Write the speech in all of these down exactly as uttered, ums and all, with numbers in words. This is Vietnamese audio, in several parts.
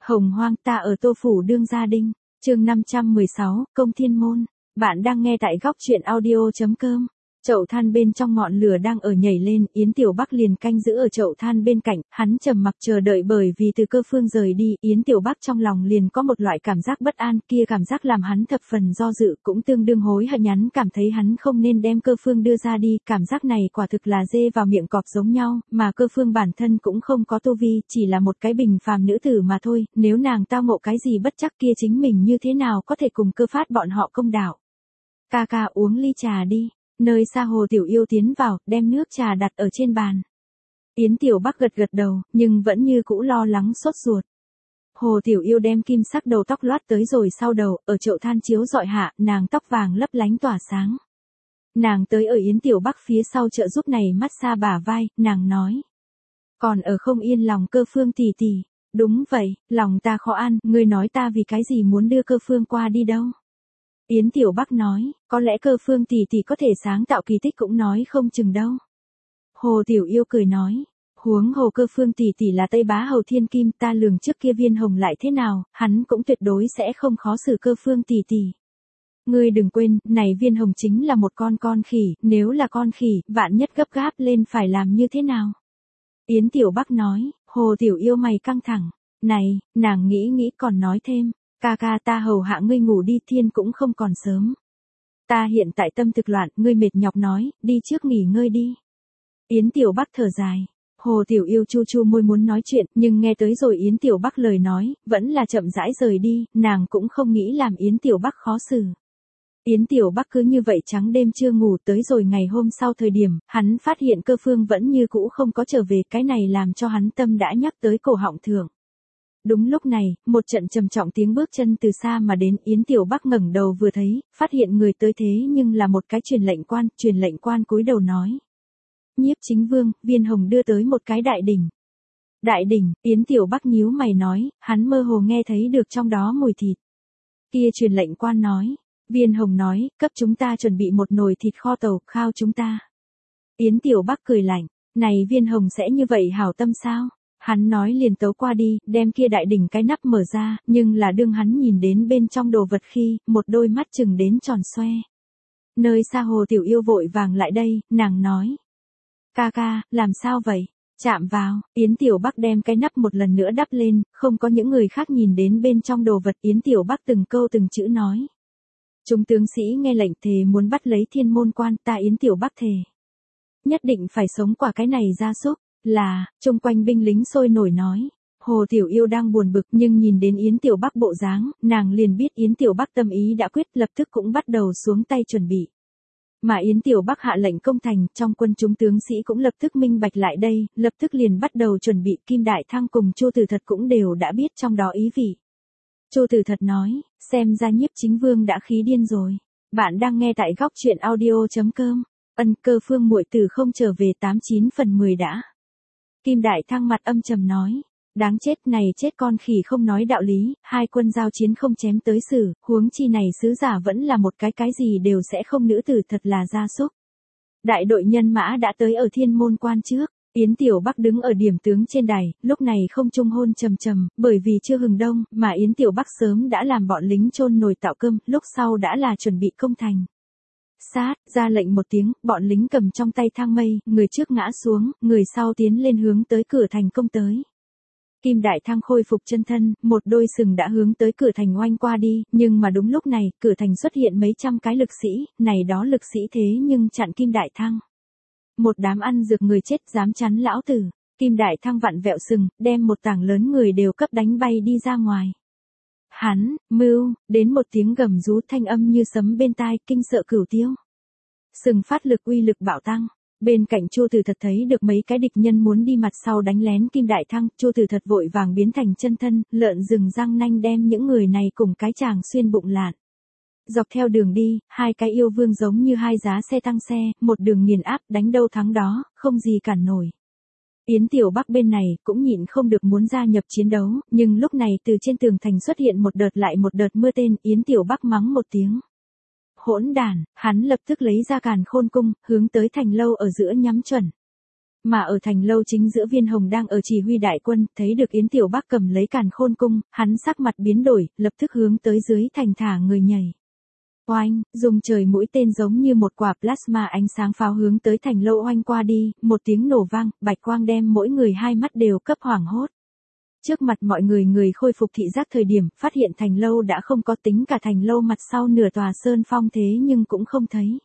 Hồng hoang ta ở Tô Phủ đương gia đinh, chương năm trăm mười sáu, công thiên môn. Bạn đang nghe tại góc truyện audio.com. Chậu than bên trong ngọn lửa đang ở nhảy lên, Yến Tiểu Bắc liền canh giữ ở chậu than bên cạnh, hắn trầm mặc chờ đợi bởi vì từ Cơ Phương rời đi, Yến Tiểu Bắc trong lòng liền có một loại cảm giác bất an, kia cảm giác làm hắn thập phần do dự, cũng tương đương hối hận, nhắn cảm thấy hắn không nên đem Cơ Phương đưa ra đi, cảm giác này quả thực là dê vào miệng cọp giống nhau, mà Cơ Phương bản thân cũng không có tu vi, chỉ là một cái bình phàm nữ tử mà thôi, nếu nàng tao ngộ cái gì bất chắc kia chính mình như thế nào có thể cùng Cơ Phát bọn họ công đạo. Ca ca uống ly trà đi. Nơi xa Hồ Tiểu Yêu tiến vào, đem nước trà đặt ở trên bàn. Yến Tiểu Bắc gật gật đầu, nhưng vẫn như cũ lo lắng sốt ruột. Hồ Tiểu Yêu đem kim sắc đầu tóc loát tới rồi sau đầu, ở chậu than chiếu rọi hạ, nàng tóc vàng lấp lánh tỏa sáng. Nàng tới ở Yến Tiểu Bắc phía sau trợ giúp này mát xa bả vai, nàng nói. Còn ở không yên lòng Cơ Phương tỷ tỷ. Đúng vậy, lòng ta khó ăn, ngươi nói ta vì cái gì muốn đưa Cơ Phương qua đi đâu. Yến Tiểu Bắc nói, có lẽ Cơ Phương tỷ tỷ có thể sáng tạo kỳ tích cũng nói không chừng đâu. Hồ Tiểu Yêu cười nói, huống hồ Cơ Phương tỷ tỷ là Tây Bá Hầu Thiên Kim, ta lường trước kia Viên Hồng lại thế nào, hắn cũng tuyệt đối sẽ không khó xử Cơ Phương tỷ tỷ. Ngươi đừng quên, này Viên Hồng chính là một con con khỉ, nếu là con khỉ, vạn nhất gấp gáp lên phải làm như thế nào? Yến Tiểu Bắc nói, Hồ Tiểu Yêu mày căng thẳng, này, nàng nghĩ nghĩ còn nói thêm. Ca ca ta hầu hạ ngươi ngủ đi, thiên cũng không còn sớm. Ta hiện tại tâm thực loạn, ngươi mệt nhọc nói, đi trước nghỉ ngơi đi. Yến Tiểu Bắc thở dài. Hồ Tiểu Yêu chu chu môi muốn nói chuyện, nhưng nghe tới rồi Yến Tiểu Bắc lời nói, vẫn là chậm rãi rời đi, nàng cũng không nghĩ làm Yến Tiểu Bắc khó xử. Yến Tiểu Bắc cứ như vậy trắng đêm chưa ngủ, tới rồi ngày hôm sau thời điểm, hắn phát hiện Cơ Phương vẫn như cũ không có trở về, cái này làm cho hắn tâm đã nhắc tới cổ họng thượng. Đúng lúc này, một trận trầm trọng tiếng bước chân từ xa mà đến, Yến Tiểu Bắc ngẩng đầu vừa thấy, phát hiện người tới thế nhưng là một cái truyền lệnh quan, truyền lệnh quan cúi đầu nói. Nhiếp Chính Vương, Viên Hồng đưa tới một cái đại đỉnh. Đại đỉnh, Yến Tiểu Bắc nhíu mày nói, hắn mơ hồ nghe thấy được trong đó mùi thịt. Kia truyền lệnh quan nói, Viên Hồng nói, cấp chúng ta chuẩn bị một nồi thịt kho tàu, khao chúng ta. Yến Tiểu Bắc cười lạnh, này Viên Hồng sẽ như vậy hảo tâm sao? Hắn nói liền tấu qua đi, đem kia đại đỉnh cái nắp mở ra, nhưng là đương hắn nhìn đến bên trong đồ vật khi, một đôi mắt chừng đến tròn xoe. Nơi xa Hồ Tiểu Yêu vội vàng lại đây, nàng nói. Ca ca, làm sao vậy? Chạm vào, Yến Tiểu Bắc đem cái nắp một lần nữa đắp lên, không có những người khác nhìn đến bên trong đồ vật, Yến Tiểu Bắc từng câu từng chữ nói. Chúng tướng sĩ nghe lệnh thề muốn bắt lấy Thiên Môn Quan, ta Yến Tiểu Bắc thề. Nhất định phải sống qua cái này gia súc. Là, chung quanh binh lính sôi nổi nói. Hồ Tiểu Yêu đang buồn bực nhưng nhìn đến Yến Tiểu Bắc bộ dáng, nàng liền biết Yến Tiểu Bắc tâm ý đã quyết, lập tức cũng bắt đầu xuống tay chuẩn bị. Mà Yến Tiểu Bắc hạ lệnh công thành, trong quân chúng tướng sĩ cũng lập tức minh bạch lại đây, lập tức liền bắt đầu chuẩn bị. Kim Đại Thăng cùng Chu Tử Thật cũng đều đã biết trong đó ý vị. Chu Tử Thật nói, xem ra Nhiếp Chính Vương đã khí điên rồi. Bạn đang nghe tại góc truyện audio.com. Ân, Cơ Phương muội tử không trở về tám chín phần mười đã. Kim Đại Thăng mặt âm trầm nói, đáng chết này chết con khỉ không nói đạo lý, hai quân giao chiến không chém tới xử, huống chi này sứ giả vẫn là một cái cái gì đều sẽ không, nữ tử thật là gia súc. Đại đội nhân mã đã tới ở Thiên Môn Quan trước, Yến Tiểu Bắc đứng ở điểm tướng trên đài, lúc này không trung hôn trầm trầm, bởi vì chưa hừng đông, mà Yến Tiểu Bắc sớm đã làm bọn lính chôn nồi tạo cơm, lúc sau đã là chuẩn bị công thành. Sát, ra lệnh một tiếng, bọn lính cầm trong tay thang mây, người trước ngã xuống, người sau tiến lên hướng tới cửa thành công tới. Kim Đại Thăng khôi phục chân thân, một đôi sừng đã hướng tới cửa thành oanh qua đi, nhưng mà đúng lúc này, cửa thành xuất hiện mấy trăm cái lực sĩ, này đó lực sĩ thế nhưng chặn Kim Đại Thăng. Một đám ăn dược người chết dám chắn lão tử, Kim Đại Thăng vặn vẹo sừng, đem một tảng lớn người đều cấp đánh bay đi ra ngoài. Hắn, mưu, đến một tiếng gầm rú thanh âm như sấm bên tai, kinh sợ cửu tiêu. Sừng phát lực uy lực bạo tăng. Bên cạnh Chu Tử Thật thấy được mấy cái địch nhân muốn đi mặt sau đánh lén Kim Đại Thăng, Chu Tử Thật vội vàng biến thành chân thân, lợn rừng răng nanh đem những người này cùng cái chàng xuyên bụng lạn. Dọc theo đường đi, hai cái yêu vương giống như hai giá xe tăng xe, một đường nghiền áp, đánh đâu thắng đó, không gì cản nổi. Yến Tiểu Bắc bên này cũng nhịn không được muốn gia nhập chiến đấu, nhưng lúc này từ trên tường thành xuất hiện một đợt lại một đợt mưa tên, Yến Tiểu Bắc mắng một tiếng. Hỗn đản, hắn lập tức lấy ra càn khôn cung, hướng tới thành lâu ở giữa nhắm chuẩn. Mà ở thành lâu chính giữa Viên Hồng đang ở chỉ huy đại quân, thấy được Yến Tiểu Bắc cầm lấy càn khôn cung, hắn sắc mặt biến đổi, lập tức hướng tới dưới thành thả người nhảy. Oanh, dùng trời mũi tên giống như một quả plasma ánh sáng pháo hướng tới thành lâu oanh qua đi, một tiếng nổ vang, bạch quang đem mỗi người hai mắt đều cấp hoảng hốt. Trước mặt mọi người người khôi phục thị giác thời điểm, phát hiện thành lâu đã không có, tính cả thành lâu mặt sau nửa tòa sơn phong thế nhưng cũng không thấy.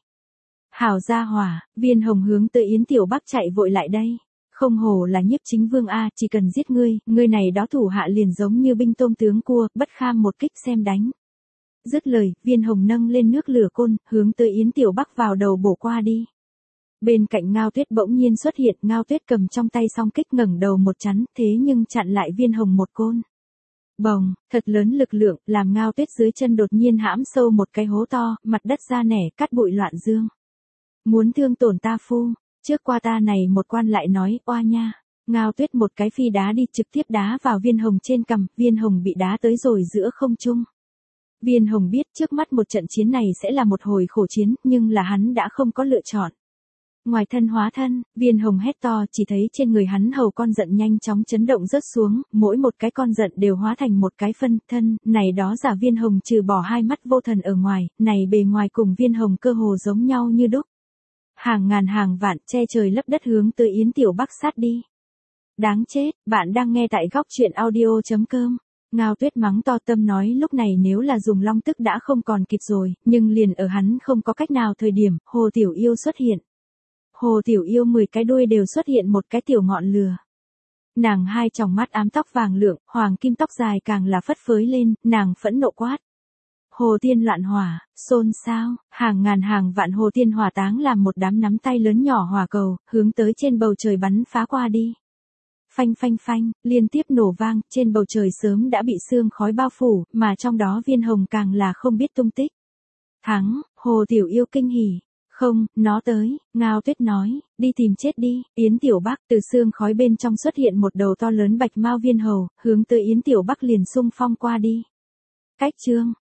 Hảo gia hỏa, Viên Hồng hướng tới Yến Tiểu Bắc chạy vội lại đây. Không hổ là nhiếp chính vương a, chỉ cần giết ngươi, ngươi này đó thủ hạ liền giống như binh tôm tướng cua, bất kham một kích xem đánh. Dứt lời, Viên Hồng nâng lên nước lửa côn, hướng tới Yến Tiểu Bắc vào đầu bổ qua đi. Bên cạnh Ngao Tuyết bỗng nhiên xuất hiện, Ngao Tuyết cầm trong tay song kích ngẩng đầu một chắn, thế nhưng chặn lại Viên Hồng một côn. Bồng, thật lớn lực lượng, làm Ngao Tuyết dưới chân đột nhiên hãm sâu một cái hố to, mặt đất ra nẻ, cát bụi loạn dương. Muốn thương tổn ta phu, trước qua ta này một quan lại nói, oa nha. Ngao Tuyết một cái phi đá đi trực tiếp đá vào Viên Hồng trên cằm, Viên Hồng bị đá tới rồi giữa không trung. Viên Hồng biết trước mắt một trận chiến này sẽ là một hồi khổ chiến, nhưng là hắn đã không có lựa chọn. Ngoài thân hóa thân, Viên Hồng hét to, chỉ thấy trên người hắn hầu con giận nhanh chóng chấn động rớt xuống, mỗi một cái con giận đều hóa thành một cái phân thân, này đó giả Viên Hồng trừ bỏ hai mắt vô thần ở ngoài, này bề ngoài cùng Viên Hồng cơ hồ giống nhau như đúc. Hàng ngàn hàng vạn che trời lấp đất hướng tới Yến Tiểu Bắc sát đi. Đáng chết, bạn đang nghe tại góc truyện audio chấm com. Ngao Tuyết mắng to tâm nói lúc này nếu là dùng long tức đã không còn kịp rồi, nhưng liền ở hắn không có cách nào thời điểm, Hồ Tiểu Yêu xuất hiện. Hồ Tiểu Yêu mười cái đuôi đều xuất hiện một cái tiểu ngọn lửa. Nàng hai tròng mắt ám tóc vàng lượng, hoàng kim tóc dài càng là phất phới lên, nàng phẫn nộ quát. Hồ tiên loạn hỏa, xôn xao, hàng ngàn hàng vạn hồ tiên hỏa táng làm một đám nắm tay lớn nhỏ hỏa cầu, hướng tới trên bầu trời bắn phá qua đi. Phanh phanh phanh, liên tiếp nổ vang, trên bầu trời sớm đã bị sương khói bao phủ, mà trong đó Viên Hồng càng là không biết tung tích. Thắng, Hồ Tiểu Yêu kinh hỉ. Không, nó tới, Ngao Tuyết nói, đi tìm chết đi, Yến Tiểu Bắc từ sương khói bên trong xuất hiện một đầu to lớn bạch mao viên hầu, hướng tới Yến Tiểu Bắc liền xung phong qua đi. Cách chương,